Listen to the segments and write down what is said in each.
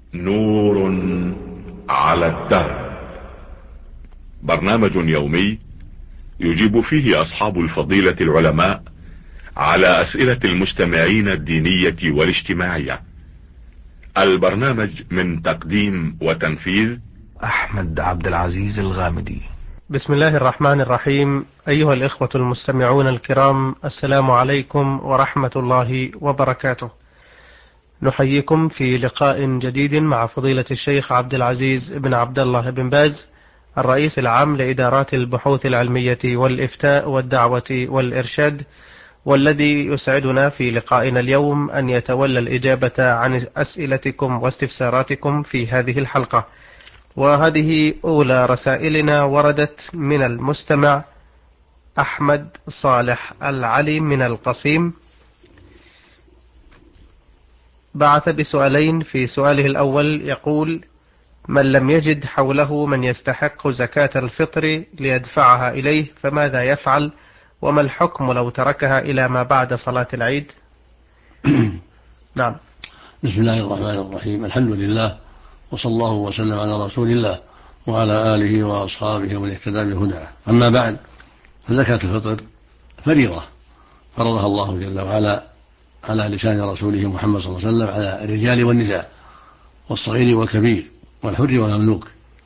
نور على الدرب. برنامج يومي يجيب فيه أصحاب الفضيلة العلماء على أسئلة المستمعين الدينية والاجتماعية. البرنامج من تقديم وتنفيذ أحمد عبد العزيز الغامدي. بسم الله الرحمن الرحيم. أيها الإخوة المستمعون الكرام، السلام عليكم ورحمة الله وبركاته. نحييكم في لقاء جديد مع فضيلة الشيخ عبد العزيز بن عبد الله بن باز، الرئيس العام لإدارات البحوث العلمية والإفتاء والدعوة والإرشاد، والذي يسعدنا في لقائنا اليوم أن يتولى الإجابة عن أسئلتكم واستفساراتكم في هذه الحلقة. وهذه أولى رسائلنا وردت من المستمع أحمد صالح العلي من القصيم. بعث بسؤالين. في سؤاله الأول يقول: من لم يجد حوله من يستحق زكاة الفطر ليدفعها إليه فماذا يفعل؟ وما الحكم لو تركها إلى ما بعد صلاة العيد؟ نعم. بسم الله الرحمن الرحيم. الحمد لله، وصلى الله وسلم على رسول الله وعلى آله وأصحابه ومن اهتدى بهداه. أما بعد، فزكاة الفطر فريضة فرضها الله جل وعلا على لسان رسوله محمد صلى الله عليه وسلم على الرجال والنساء والصغير والكبير والحر والمملوك،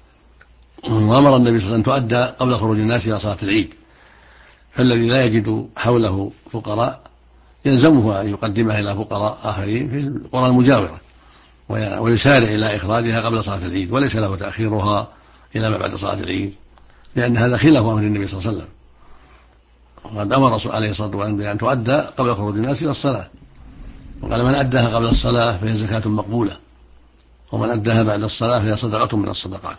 وأمر النبي صلى الله عليه وسلم أن تؤدى قبل خروج الناس إلى صلاة العيد. فالذي لا يجد حوله فقراء يلزمه أن يقدمها إلى فقراء آخرين في القرى المجاورة ويسارع إلى إخراجها قبل صلاة العيد، وليس له تأخيرها إلى ما بعد صلاة العيد، لأن هذا خلاف أمر النبي صلى الله عليه وسلم. وقد أمر الرسول عليه الصلاة والسلام بأن تؤدى قبل خروج الناس إلى الصلاة، وقال: من أداها قبل الصلاة فهي زكاة مقبولة، ومن أداها بعد الصلاة فهي صدقة من الصدقات.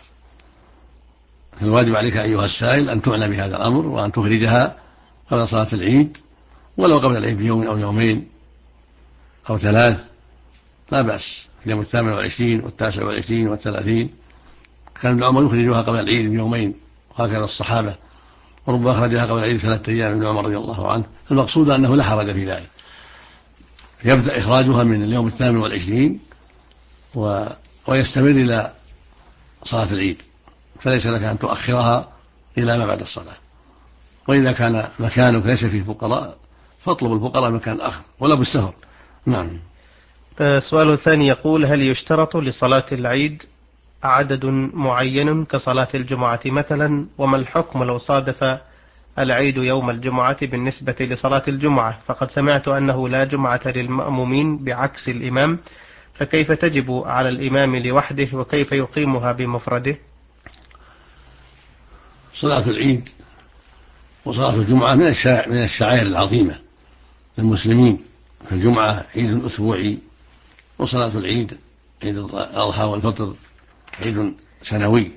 فالواجب عليك أيها السائل أن تعنى بهذا الأمر وأن تخرجها قبل صلاة العيد، ولو قبل العيد بيوم أو يومين أو ثلاث لا بأس. في اليوم 28 و29 و30 كان ابن عمر يخرجها قبل العيد بيومين، وهكذا الصحابة، وربما أخرجها قبل العيد 3 أيام ابن عمر رضي الله عنه. المقصود أنه لا حرج في ذلك، يبدأ إخراجها من اليوم 28 ويستمر إلى صلاة العيد، فليس لك أن تؤخرها إلى ما بعد الصلاة. وإذا كان مكانك ليس فيه فقراء فاطلب الفقراء مكان آخر ولا بالسفر. نعم. السؤال الثاني يقول: هل يشترط لصلاة العيد عدد معين كصلاة الجمعة مثلا؟ وما الحكم لو صادف العيد يوم الجمعة بالنسبة لصلاة الجمعة؟ فقد سمعت أنه لا جمعة للمأمومين بعكس الإمام، فكيف تجب على الإمام لوحده وكيف يقيمها بمفرده؟ صلاة العيد وصلاة الجمعة من الشعائر العظيمة للمسلمين. فالجمعة عيد أسبوعي، وصلاة العيد عيد الأضحى والفطر عيد سنوي،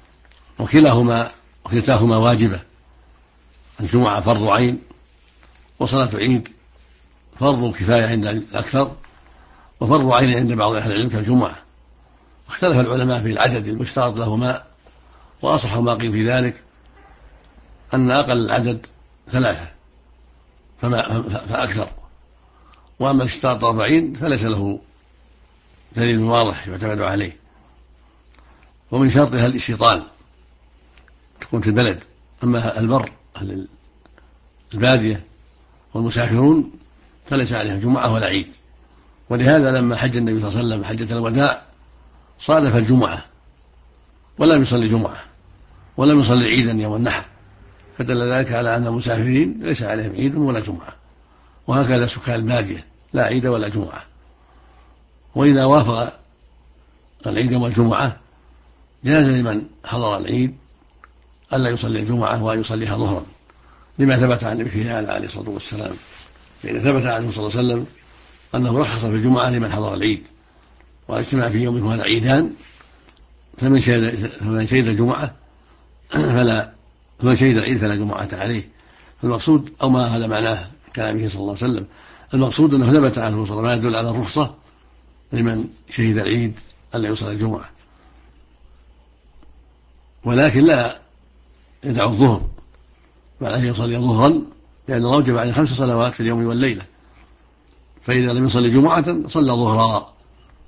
وكلتاهما واجبة. الجمعة فرض عين، وصلاة العيد فرض كفاية عند الأكثر، وفرض عين عند بعض أهل العلم كالجمعة. اختلف العلماء في العدد المشترط لهما، وأصح ما قيل في ذلك أن أقل العدد 3 فأكثر، وأما الاشتراط 40 فليس له دليل واضح يعتمد عليه. ومن شرطها الاستيطان، تكون في البلد. أما البر أهل البادية والمسافرون فليس عليهم جمعة ولا عيد. ولهذا لما حج النبي صلى الله عليه وسلم حجة الوداع صادف الجمعة ولم يصلي جمعة ولم يصلي عيدا يوم النحر، فدل ذلك على أن المسافرين ليس عليهم عيد ولا جمعة، وهكذا سكان البادية لا عيد ولا جمعة. وإذا وافق العيد والجمعة جاز لمن حضر العيد ألا يصلي الجمعة وأن يصليها ظهرا، لما ثبت عن النبي في هذا عليه الصلاة والسلام. فإن ثبت عنه صلى الله عليه وسلم أنه رخص في الجمعة لمن حضر العيد، واجتمع في يوم هذا عيدان، فمن شهد الجمعة فمن شهد العيد فلا جمعة عليه. المقصود، أو ما هذا معناه كلامه صلى الله عليه وسلم، المقصود أنه ثبت عنه صلى الله عليه وسلم ما يدل على الرخصة لمن شهد العيد ألا يصلي الجمعة، ولكن لا يدع الظهر بعد أن يصلي ظهرا، لأن الله وجب عليه 5 صلوات في اليوم والليلة، فإذا لم يصلي جمعة صلى ظهرا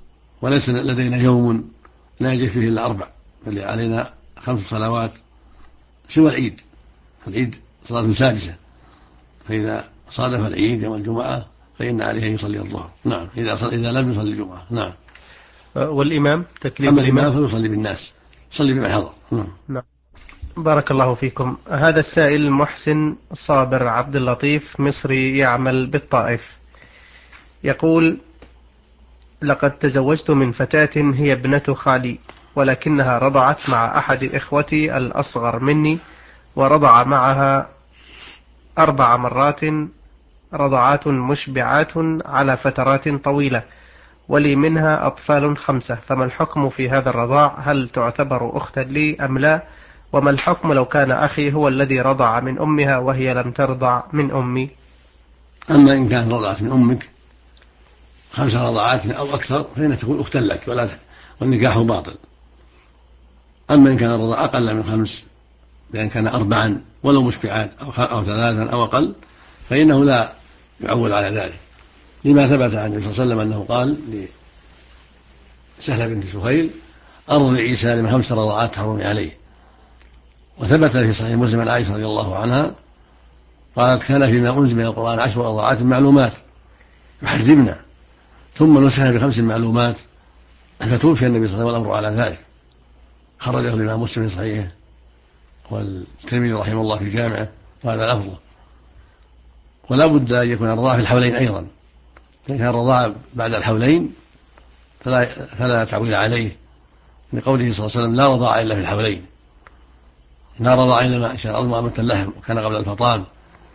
وليس لدينا يوم لا يجب فيه إلا 4، بل علينا 5 صلوات سوى العيد. العيد صلاة سادسة، فإذا صادف العيد يوم الجمعة فإن عليه أن يصلي الظهر. نعم، إذا لم يصلي الجمعة. نعم. والإمام تكليف أما الإمام فيصلي بالناس، يصلي بمن حضر. نعم. بارك الله فيكم. هذا السائل محسن صابر عبد اللطيف مصري يعمل بالطائف، يقول: لقد تزوجت من فتاة هي ابنة خالي، ولكنها رضعت مع أحد إخوتي الأصغر مني، ورضع معها 4 مرات، رضعات مشبعات على فترات طويلة، ولي منها أطفال 5، فما الحكم في هذا الرضاع؟ هل تعتبر أختا لي أم لا؟ وما الحكم لو كان أخي هو الذي رضع من أمها وهي لم ترضع من أمي؟ أما إن كانت رضعت من أمك 5 رضعات أو أكثر فإنها تكون أختا لك والنكاح باطل. أما إن كان الرضاع أقل من 5، بأن كان 4 ولو مشبعات أو 3 أو أقل، فإنه لا يعول على ذلك، لما ثبت عن النبي صلى الله عليه وسلم أنه قال لسهلة بنت سهيل: أرضعي سالم 5 رضعات تحرمي عليه. وثبت في صحيح مسلم عن عائشة رضي الله عنها قالت: كان فيما أنزل من القرآن 10 رضعات معلومات يحرمنا، ثم نسخنا ب5 معلومات، فتوفي النبي صلى الله عليه وسلم والأمر على ذلك. خرجه الإمام مسلم في صحيحه والترمذي رحمه الله في جامعه، وهذا الأفضل. ولا بد أن يكون الرضاع في الحولين أيضا. إن كان الرضاع بعد الحولين فلا تعويل عليه، لقوله صلى الله عليه وسلم: لا رضاع إلا في الحولين، لا رضاع إلا ما شاء الله أمة اللحم وكان قبل الفطام.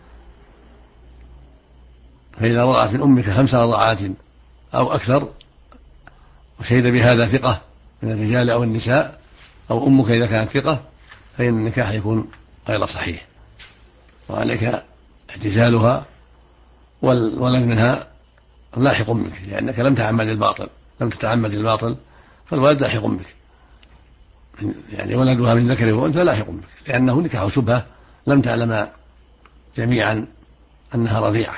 فإذا رضعت من أمك 5 رضعات أو أكثر وشهد بهذا ثقة من الرجال أو النساء، أو أمك إذا كانت ثقة، فإن النكاح يكون غير صحيح، وعليك اعتزالها والولد منها لاحق أمك، لأنك لم تتعمد الباطل، فالولد لاحق أمك، يعني ولدها من ذكر وأنثى لاحق أمك، لأنه نكاح شبهة لم تعلم جميعا أنها رضيعة،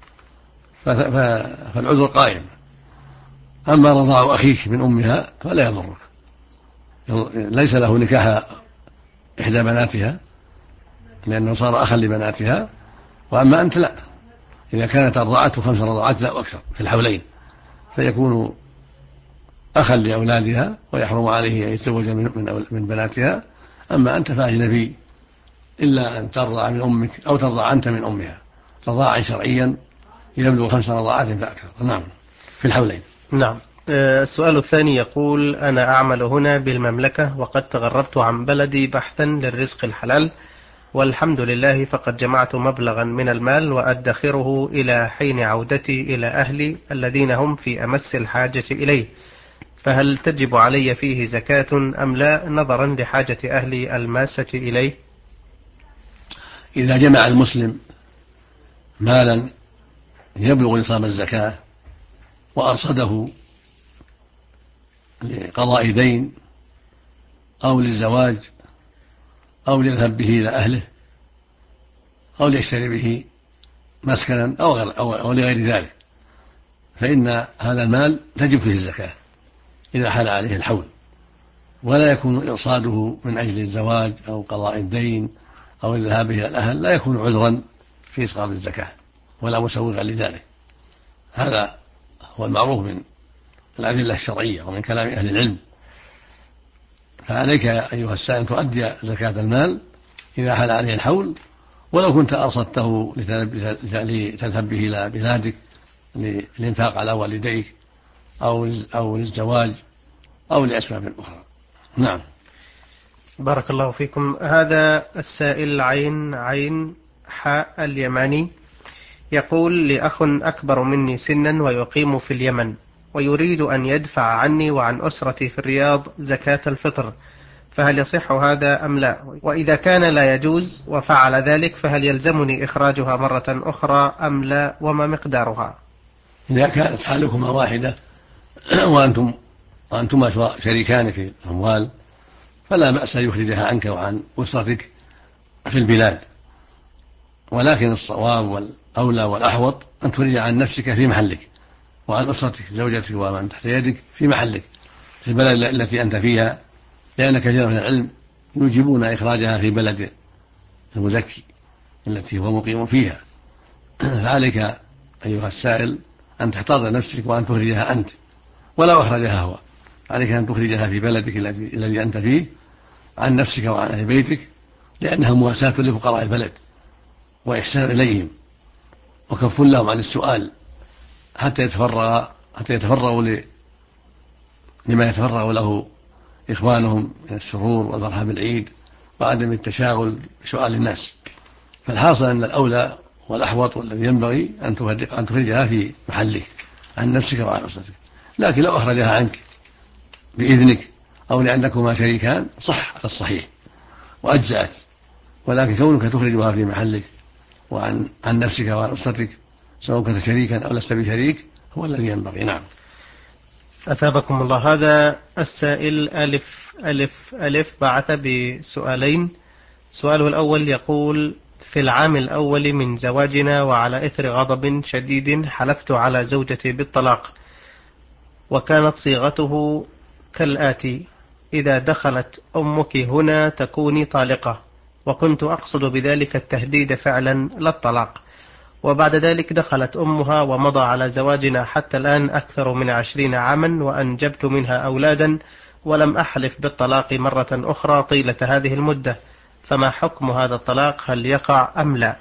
فالعذر قائم. أما رضاع أخيك من أمها فلا يضرك، ليس له نكاح إحدى بناتها لأنه صار أخا لبناتها، وأما أنت لا، إذا كانت رضعته 5 رضعات لا أكثر في الحولين فيكون أخا لأولادها ويحرم عليه أن يتزوج من بناتها. أما أنت فأجنبي، إلا أن ترضع من أمك أو ترضع أنت من أمها رضاعا شرعيا يبلغ 5 رضعات فأكثر. نعم، في الحولين. نعم. السؤال الثاني يقول: أنا أعمل هنا بالمملكة، وقد تغربت عن بلدي بحثا للرزق الحلال، والحمد لله فقد جمعت مبلغا من المال وأدخره إلى حين عودتي إلى أهلي الذين هم في أمس الحاجة إليه، فهل تجب علي فيه زكاة أم لا، نظرا لحاجة أهلي الماسة إليه؟ إذا جمع المسلم مالا يبلغ نصاب الزكاة وأرصده لقضاء دين أو للزواج أو ليذهب به إلى أهله أو ليشتري به مسكنا أو لغير ذلك، فإن هذا المال تجب فيه الزكاة إذا حال عليه الحول، ولا يكون إرصاده من أجل الزواج أو قضاء الدين أو الذهاب إلى الأهل لا يكون عذرا في إسقاط الزكاة ولا مسوغا لذلك. هذا هو المعروف من الأدلة الشرعية ومن كلام أهل العلم. فعليك أيها السائل تؤدي زكاة المال إذا حال عليه الحول، ولو كنت أرصدته لتذهب به إلى بلادك للإنفاق على والديك أو للزواج أو لأسباب أخرى. نعم. بارك الله فيكم. هذا السائل عين حاء اليماني يقول: لأخ أكبر مني سنا ويقيم في اليمن، ويريد أن يدفع عني وعن أسرتي في الرياض زكاة الفطر، فهل يصح هذا أم لا؟ وإذا كان لا يجوز وفعل ذلك فهل يلزمني إخراجها مرة أخرى أم لا، وما مقدارها؟ إذا كانت حالكما واحدة وأنتما شريكان في الأموال فلا بأس يخرجها عنك وعن أسرتك في البلاد، ولكن الصواب والأولى والأحوط أن تخرج عن نفسك في محلك وعن أسرتك زوجتك ومن تحت يدك في محلك في البلد التي أنت فيها، لأن كثيرا من العلم يوجبون إخراجها في بلد المزكي التي هو مقيم فيها. فعليك أيها السائل أن تحتاط نفسك وأن تخرجها أنت ولا أخرجها هو، عليك أن تخرجها في بلدك الذي أنت فيه عن نفسك وعن أهل بيتك، لأنها مواساة لفقراء البلد وإحسان إليهم وكف لهم عن السؤال حتى يتفرغوا لما يتفرغ له إخوانهم من السرور والفرحة بالعيد وعدم التشاغل بسؤال الناس. فالحاصل أن الأولى والأحوط والذي ينبغي أن تخرجها في محلك عن نفسك وعن أسرتك. لكن لو أخرجها عنك بإذنك أو لأنكما شريكان صح على الصحيح وأجزأت، ولكن كونك تخرجها في محلك وعن نفسك وعن أسرتك سواء كنت شريكا أو لست بشريك هو الذي ينبغي. نعم. أثابكم الله. هذا السائل ألف ألف ألف بعث بسؤالين. سؤاله الأول يقول: في العام الأول من زواجنا وعلى إثر غضب شديد حلفت على زوجتي بالطلاق، وكانت صيغته كالآتي: إذا دخلت أمك هنا تكوني طالقة، وكنت أقصد بذلك التهديد فعلا لا الطلاق. وبعد ذلك دخلت أمها ومضى على زواجنا حتى الآن أكثر من 20 عاما، وأنجبت منها أولادا، ولم أحلف بالطلاق مرة أخرى طيلة هذه المدة، فما حكم هذا الطلاق؟ هل يقع أم لا؟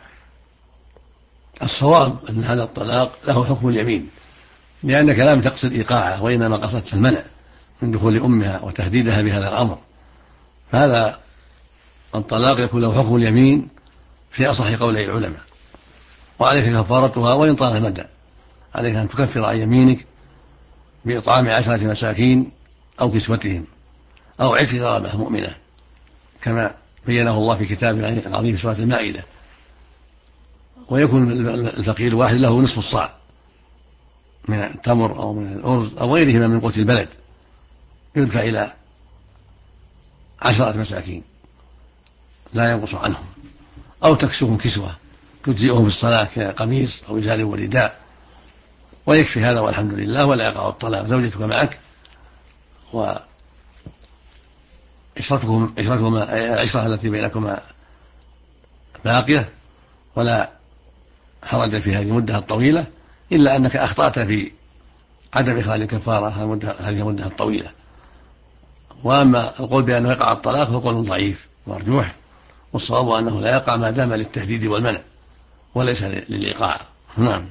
الصواب أن هذا الطلاق له حكم اليمين، لأنك لم تقصد إيقاعه وإنما قصدت المنع من دخول أمها وتهديدها بهذا الأمر، فهذا الطلاق يكون له حكم اليمين في أصح قولي العلماء، وعليك كفارتها وإن طال المدى. عليك أن تكفر عن يمينك بإطعام 10 مساكين أو كسوتهم أو عتق رقبة مؤمنة كما بينه الله في كتابه العظيم في سورة المائدة، ويكون الفقير الواحد له نصف الصاع من التمر أو من الأرز أو غيرهما من قوت البلد، يدفع إلى 10 مساكين لا ينقص عنهم، أو تكسوهم كسوة تجزئهم في الصلاة كقميص أو إزار ورداء، ويكفي هذا والحمد لله، ولا يقع الطلاق. زوجتك معك العشرة التي بينكما باقية، ولا حرج في هذه المدة الطويلة، إلا أنك أخطأت في عدم إخراج الكفارة هذه المدة الطويلة. وأما القول بأنه يقع الطلاق هو قول ضعيف مرجوح، والصواب أنه لا يقع ما دام للتهديد والمنع وليس للإيقاع. نعم.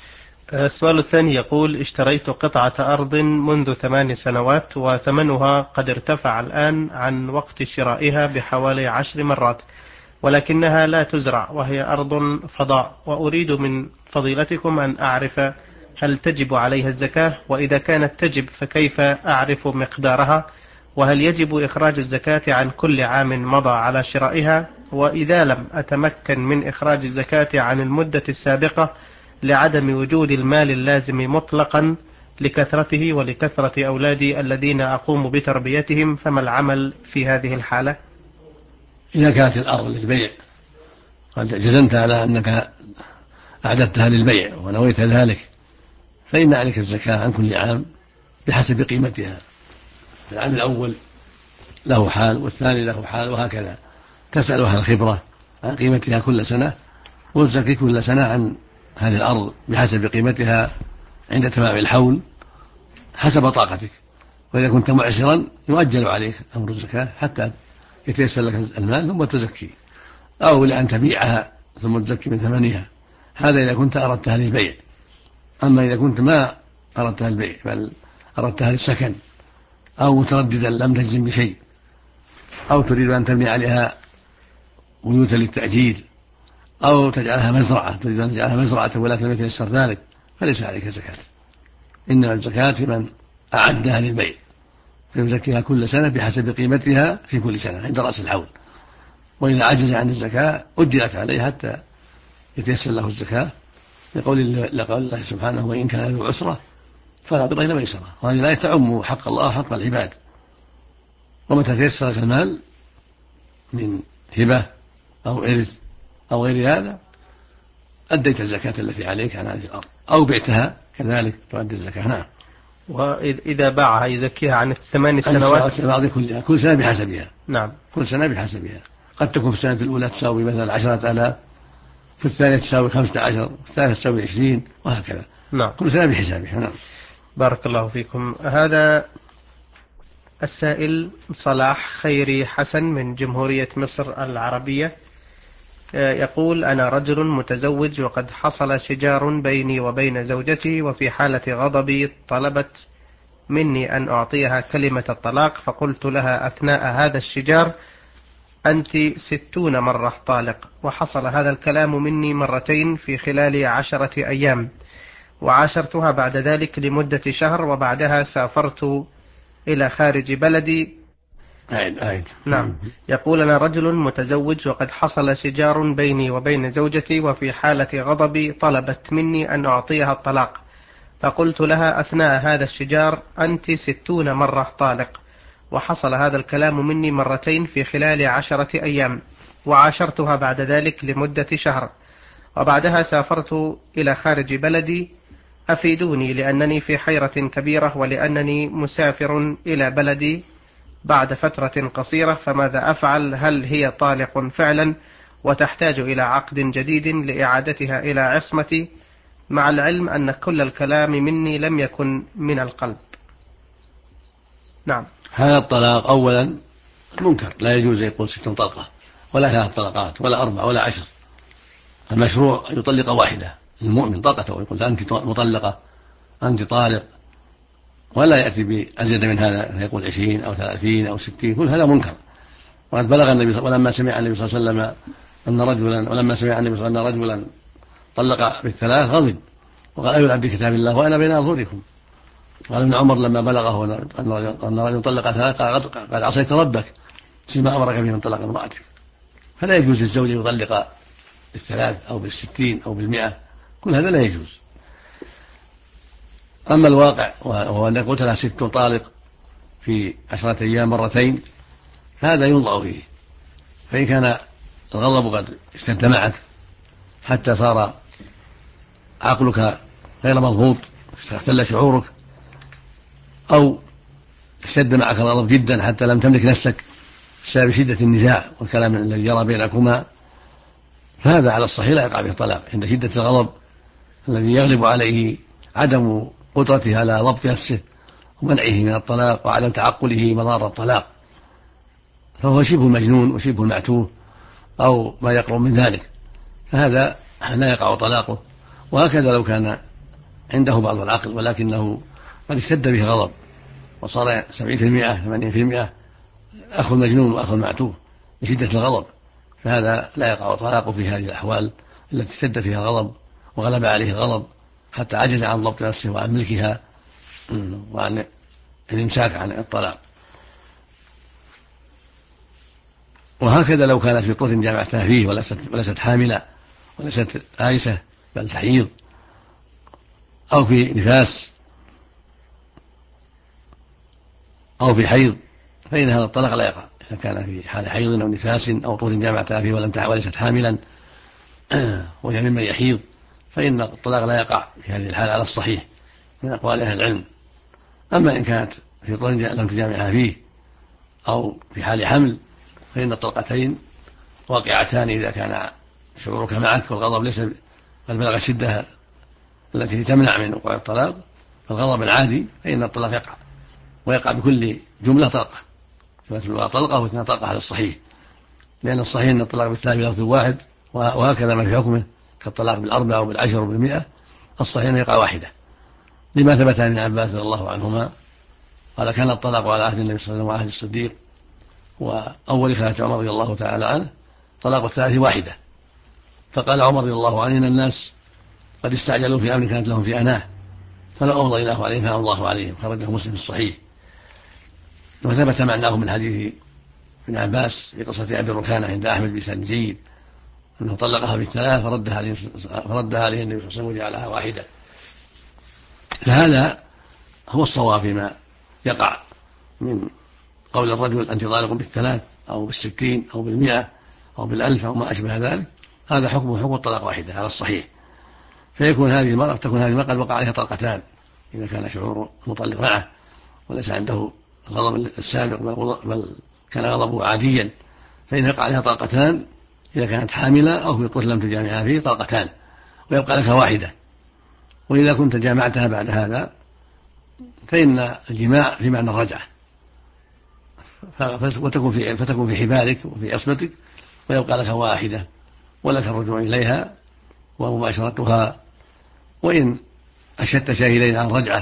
السؤال الثاني يقول: اشتريت قطعة أرض منذ 8 سنوات، وثمنها قد ارتفع الآن عن وقت شرائها بحوالي 10 مرات، ولكنها لا تزرع وهي أرض فضاء، وأريد من فضيلتكم أن أعرف هل تجب عليها الزكاة؟ وإذا كانت تجب فكيف أعرف مقدارها؟ وهل يجب إخراج الزكاة عن كل عام مضى على شرائها؟ وإذا لم أتمكن من إخراج الزكاة عن المدة السابقة لعدم وجود المال اللازم مطلقا لكثرته ولكثرة أولادي الذين أقوم بتربيتهم، فما العمل في هذه الحالة؟ إذا كانت الأرض للبيع قد جزمت على أنك أعددتها للبيع ونويت ذلك، فإن عليك الزكاة عن كل عام بحسب قيمتها. العام الأول له حال والثاني له حال، وهكذا تسأل أهل الخبرة عن قيمتها كل سنة، وتزكي كل سنة عن هذه الأرض بحسب قيمتها عند تمام الحول حسب طاقتك. وإذا كنت معسرا يؤجل عليك أمر الزكاة حتى يتيسر لك المال ثم تزكي، أو لأن تبيعها ثم تزكي من ثمنها. هذا إذا كنت أردتها للبيع. أما إذا كنت ما أردتها للبيع بل أردتها للسكن، أو مترددا لم تجزم بشيء، أو تريد أن تبني عليها بيوتا للتأجير، أو تجعلها مزرعة، تريد أن تجعلها مزرعة ولكن لم يتيسر ذلك، فليس عليك زكاة. إنما الزكاة في من أعدها للبيع، فيزكيها كل سنة بحسب قيمتها في كل سنة عند رأس الحول. وإذا عجز عن الزكاة أجلت عليه حتى يتيسر له الزكاة، لقول الله سبحانه: وإن كان ذو عسرة فنظرة إلى ميسرة. وهذه الآية تعم حق الله وحق العباد، ومتى تيسر لك المال من هبة أو إرث أو غير هذا أديت الزكاة التي عليك عن هذه الأرض، أو بعتها كذلك تؤدي الزكاة. نعم. وإذا باعها يزكيها عن 8 سنوات؟ كل سنة بحسبها. نعم. كل سنة بحسبها. قد تكون في السنة الأولى تساوي مثلا 10,000، في الثانية تساوي 15، في الثالثة تساوي 20، وهكذا. نعم. كل سنة بحسابها. نعم. بارك الله فيكم. هذا السائل صلاح خيري حسن من جمهورية مصر العربية يقول: أنا رجل متزوج وقد حصل شجار بيني وبين زوجتي، وفي حالة غضبي طلبت مني أن أعطيها كلمة الطلاق، فقلت لها أثناء هذا الشجار: أنت 60 مرة طالق. وحصل هذا الكلام مني مرتين في خلال 10 أيام، وعاشرتها بعد ذلك لمدة شهر، وبعدها سافرت إلى خارج بلدي. نعم. يقول: أنا رجل متزوج وقد حصل شجار بيني وبين زوجتي، وفي حالة غضبي طلبت مني أن أعطيها الطلاق، فقلت لها أثناء هذا الشجار: أنت 60 مرة طالق. وحصل هذا الكلام مني مرتين في خلال 10 أيام، وعاشرتها بعد ذلك لمدة شهر، وبعدها سافرت إلى خارج بلدي. أفيدوني لأنني في حيرة كبيرة، ولأنني مسافر إلى بلدي بعد فترة قصيرة، فماذا أفعل؟ هل هي طالق فعلا وتحتاج إلى عقد جديد لإعادتها إلى عصمتي، مع العلم أن كل الكلام مني لم يكن من القلب؟ نعم. هذا الطلاق أولا منكر، لا يجوز يقول 6 طلقة ولا 3 طلقات ولا 4 ولا 10. المشروع يطلق واحدة، المؤمن طلقته ويقول أنت مطلقة، أنت طالق، ولا يأتي بأزيد من هذا فيقول 20 أو 30 أو 60، كل هذا منكر. وقد بلغ النبي ولما سمع النبي صلى الله عليه وسلم أن رجلا طلق بالثلاث غضب وقال: أيها العبد كتاب الله وأنا بين أظهركم. قال ابن عمر لما بلغه أن رجلا طلق 3 قال: عصيت ربك فيما أمرك به من طلاق امرأتك. فلا يجوز للزوج يطلق بال3 أو بال60 أو بال100، كل هذا لا يجوز. أما الواقع وهو أن قلت لها 6 طالق في 10 أيام مرتين، فهذا ينظر فيه. فإن كان الغضب قد اشتد معك حتى صار عقلك غير مضبوط، اختل شعورك، أو اشتد معك الغضب جدا حتى لم تملك نفسك بسبب شدة النزاع والكلام الذي جرى بينكما، فهذا على الصحيح لا يقع به الطلاق عند شدة الغضب الذي يغلب عليه عدم قدرته على ضبط نفسه ومنعه من الطلاق وعدم تعقله مضار الطلاق، فهو شبه المجنون وشبه المعتوه أو ما يقرب من ذلك، فهذا لا يقع طلاقه. وهكذا لو كان عنده بعض العقل ولكنه قد اشتد به غضب وصار 70% 80% أخو المجنون وأخو المعتوه بشدة الغضب، فهذا لا يقع طلاقه في هذه الأحوال التي اشتد فيها الغضب وغلب عليه الغضب حتى عجز عن ضبط نفسه وعن ملكها وعن الإمساك عن الطلاق. وهكذا لو كانت في طهر جامعتها فيه وليست حاملة وليست آيسة بل تحيض، أو في نفاس أو في حيض، فإن هذا الطلاق لا يقع. إذا كان في حال حيض أو نفاس أو طهر جامعتها فيه وليست حاملا وهي ممن يحيض، فإن الطلاق لا يقع في هذه الحالة على الصحيح من أقوال أهل العلم. أما إن كانت في طهر لم تجامعها فيه أو في حال حمل، فإن الطلقتين واقعتان إذا كان شعورك معك والغضب ليس قد بلغ الشدة التي تمنع من وقوع الطلاق، فالغضب العادي فإن الطلاق يقع، ويقع بكل جملة طلقة، طلقة واثنين طلقة على الصحيح، لأن الصحيح أن الطلاق بالثلاث بلفظ واحد، وهكذا ما في حكمه كالطلاق بال4 وبال10 وبال100، الصحيح أن يقع واحدة، لما ثبت عن ابن عباس رضي الله عنهما قال: كان الطلاق على عهد النبي صلى الله عليه وسلم وعهد الصديق وأول خلافة عمر رضي الله تعالى عنه طلاق الثلاث واحدة. فقال عمر رضي الله عنه: إن الناس قد استعجلوا في أمر كانت لهم في أناه، فلو أمضيناه عليهم فأمضى الله عليهم. خرجه مسلم في الصحيح. وثبت معناه من حديث ابن عباس في قصة أبي ركانة عند أحمد بن زيد أنه طلقها بالثلاث فردها عليه النبي صلى الله عليه وسلم وجعلها واحدة. فهذا هو الصواب فيما يقع من قول الرجل: أنت طالق بالثلاث أو بال60 أو بال100 أو بال1000 أو ما أشبه ذلك، هذا حكمه حكم الطلاق واحدة على الصحيح. فيكون تكون هذه المرأة قد وقع عليها طلقتان إذا كان شعور المطلق معه وليس عنده الغضب السابق بل كان غضبه عاديا، فإن يقع عليها طلقتان إذا كانت حاملة أو في طفل لم تجامعها فيه طلقتان ويبقى لك واحدة. وإذا كنت جامعتها بعد هذا فإن الجماع في معنى الرجعة، فتكون في حبالك وفي عصمتك ويبقى لك واحدة ولك الرجوع إليها ومباشرتها. وإن أشهدت شاهدين عن رجعة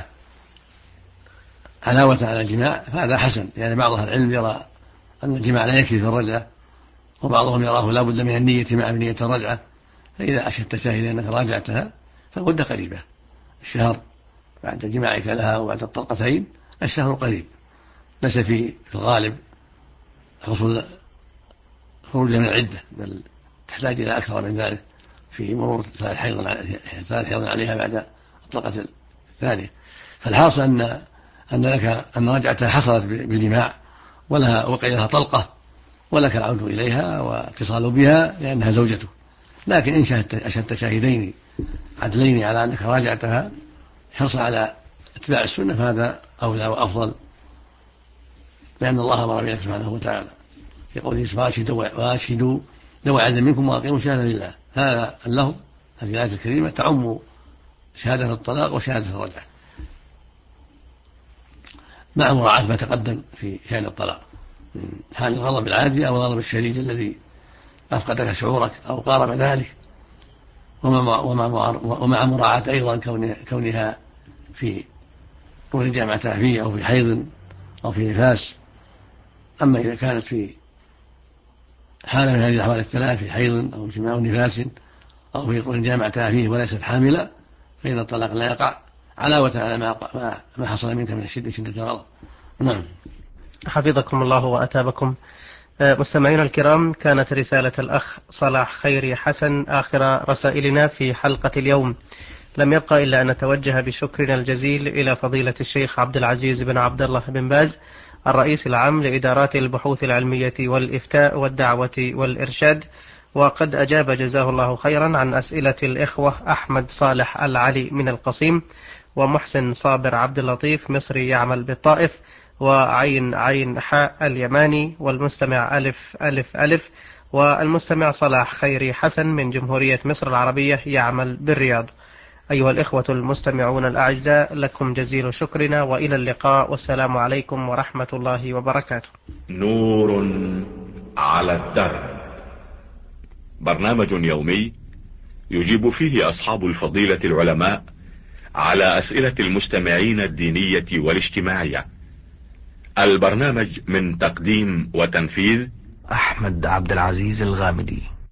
علاوة على الجماع فهذا حسن، يعني بعض أهل العلم يرى أن الجماع لا يكفي في الرجعة، وبعضهم يراه لا بد من النية مع نية الرجعة. فإذا أشهدت شاهدين أنك راجعتها فالمدة قريبة، الشهر بعد جماعك لها وبعد الطلقتين الشهر قريب، ليس في الغالب حصول خروج من العدة، بل تحتاج إلى أكثر من ذلك في مرور ثلاث حيض عليها بعد الطلقة الثانية. فالحاصل أن رجعتها حصلت بالجماع وقع لها طلقة ولك العود إليها واتصال بها لأنها زوجته. لكن إن أشهدت شاهدين عدلين على أنك راجعتها حرص على اتباع السنة فهذا أولى وأفضل، لأن الله أمر بذلك سبحانه وتعالى في قوله واشهدوا ذوي عدل منكم وأقيموا الشهادة لله. هذا اللفظ هذه الآية الكريمة تعم شهادة الطلاق وشهادة الرجعة مع مراعاة ما تقدم في شأن الطلاق من حال الغضب العادي أو الغضب الشديد الذي أفقدك شعورك أو قارب ذلك، ومع مراعاة أيضا كونها في طول جامعتها فيه أو في حيض أو في نفاس. أما إذا كانت في حالة من هذه الأحوال الثلاث في حيض أو جماع أو نفاس أو في طول جامعتها فيه وليست حاملة فإن الطلاق لا يقع علاوة على ما حصل منك من شدة الغضب. نعم. حفظكم الله وأثابكم. مستمعينا الكرام، كانت رسالة الأخ صلاح خيري حسن آخر رسائلنا في حلقة اليوم. لم يبقى إلا أن نتوجه بشكرنا الجزيل إلى فضيلة الشيخ عبد العزيز بن عبد الله بن باز الرئيس العام لإدارات البحوث العلمية والإفتاء والدعوة والإرشاد، وقد أجاب جزاه الله خيرا عن أسئلة الإخوة أحمد صالح العلي من القصيم، ومحسن صابر عبد اللطيف مصري يعمل بالطائف، وعين عين حاء اليماني، والمستمع ألف ألف ألف، والمستمع صلاح خيري حسن من جمهورية مصر العربية يعمل بالرياض. أيها الإخوة المستمعون الأعزاء، لكم جزيل شكرنا وإلى اللقاء، والسلام عليكم ورحمة الله وبركاته. نور على الدرب، برنامج يومي يجيب فيه أصحاب الفضيلة العلماء على أسئلة المستمعين الدينية والاجتماعية. البرنامج من تقديم وتنفيذ أحمد عبد العزيز الغامدي.